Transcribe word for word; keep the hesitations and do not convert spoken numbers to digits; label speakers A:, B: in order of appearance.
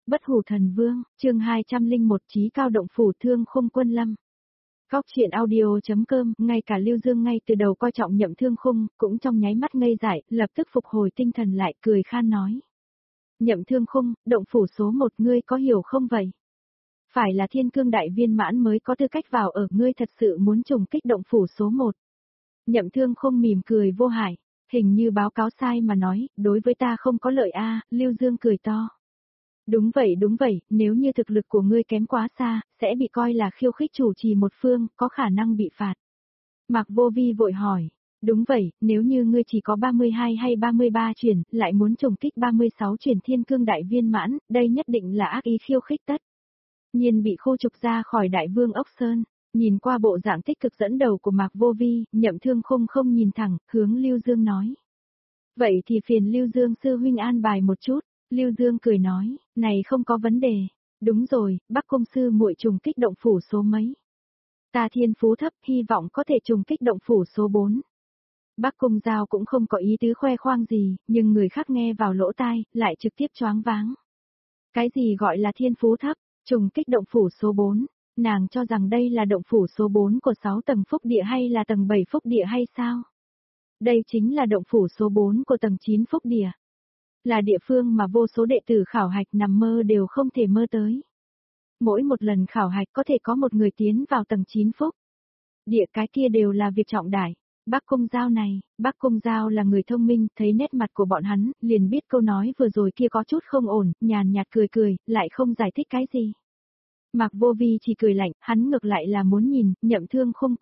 A: Bất hủ thần vương, chương hai trăm lẻ một chí cao động phủ Thương Khung Quân Lâm. Góc truyện audio.com, ngay cả Lưu Dương ngay từ đầu coi trọng Nhậm Thương Khung, cũng trong nháy mắt ngây dại, lập tức phục hồi tinh thần lại, cười khan nói. Nhậm Thương Khung, động phủ số một ngươi có hiểu không vậy? Phải là thiên cương đại viên mãn mới có tư cách vào ở, ngươi thật sự muốn trùng kích động phủ số một. Nhậm Thương Khung mỉm cười vô hại, hình như báo cáo sai mà nói, đối với ta không có lợi a. Lưu Dương cười to. Đúng vậy đúng vậy, nếu như thực lực của ngươi kém quá xa, sẽ bị coi là khiêu khích chủ trì một phương, có khả năng bị phạt. Mạc Vô Vi vội hỏi, đúng vậy, nếu như ngươi chỉ có ba mươi hai hay ba mươi ba chuyển, lại muốn trùng kích ba mươi sáu chuyển thiên cương đại viên mãn, đây nhất định là ác ý khiêu khích tất. Nhiên bị khu trục ra khỏi Đại Vương Ốc Sơn, nhìn qua bộ dạng tích cực dẫn đầu của Mạc Vô Vi, Nhậm Thương Khung không nhìn thẳng, hướng Lưu Dương nói. Vậy thì phiền Lưu Dương sư huynh an bài một chút. Lưu Dương cười nói, này không có vấn đề. Đúng rồi, Bắc Cung sư muội trùng kích động phủ số mấy? Ta thiên phú thấp, hy vọng có thể trùng kích động phủ số bốn. Bắc Cung Giao cũng không có ý tứ khoe khoang gì, nhưng người khác nghe vào lỗ tai, lại trực tiếp choáng váng. Cái gì gọi là thiên phú thấp, trùng kích động phủ số bốn? Nàng cho rằng đây là động phủ số bốn của sáu tầng phúc địa hay là tầng bảy phúc địa hay sao? Đây chính là động phủ số bốn của tầng chín phúc địa. Là địa phương mà vô số đệ tử khảo hạch nằm mơ đều không thể mơ tới. Mỗi một lần khảo hạch có thể có một người tiến vào tầng chín phúc. Địa cái kia đều là việc trọng đại. Bắc Cung Giao này, Bắc Cung Giao là người thông minh, thấy nét mặt của bọn hắn, liền biết câu nói vừa rồi kia có chút không ổn, nhàn nhạt cười cười, lại không giải thích cái gì. Mạc Vô Vi chỉ cười lạnh, hắn ngược lại là muốn nhìn, Nhậm Thương Khung,